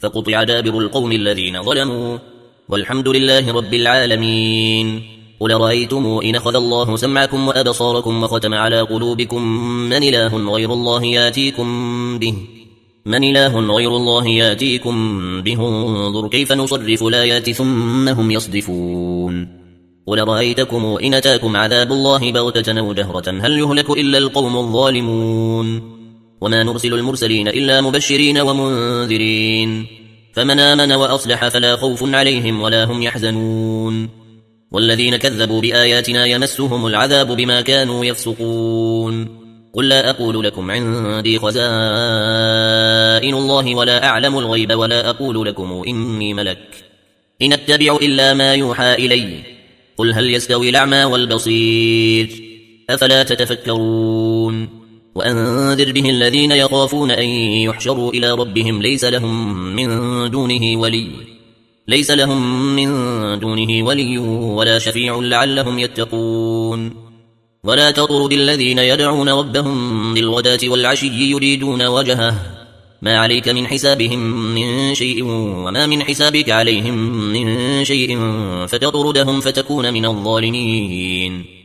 فقطع دابر القوم الذين ظلموا والحمد لله رب العالمين. قل رأيتم إن أخذ الله سمعكم وأبصاركم وختم على قلوبكم من إله غير الله ياتيكم به انظر كيف نصرف الآيات ثم هم يصدفون. قل رأيتكم إن أتاكم عذاب الله بغتة أو جهرة هل يهلك إلا القوم الظالمون. وما نرسل المرسلين إلا مبشرين ومنذرين فمن آمن وأصلح فلا خوف عليهم ولا هم يحزنون. والذين كذبوا بآياتنا يمسهم العذاب بما كانوا يفسقون. قل لا أقول لكم عندي خزائن الله ولا أعلم الغيب ولا أقول لكم إني ملك إن أتبع إلا ما يوحى إلي. قل هل يستوي الأعمى والبصير أفلا تتفكرون. وأنذر به الذين يخافون أن يحشروا إلى ربهم ليس لهم من دونه ولي ولا شفيع لعلهم يتقون. ولا تطرد الذين يدعون ربهم بالغداة والعشي يريدون وجهه ما عليك من حسابهم من شيء وما من حسابك عليهم من شيء فتطردهم فتكون من الظالمين.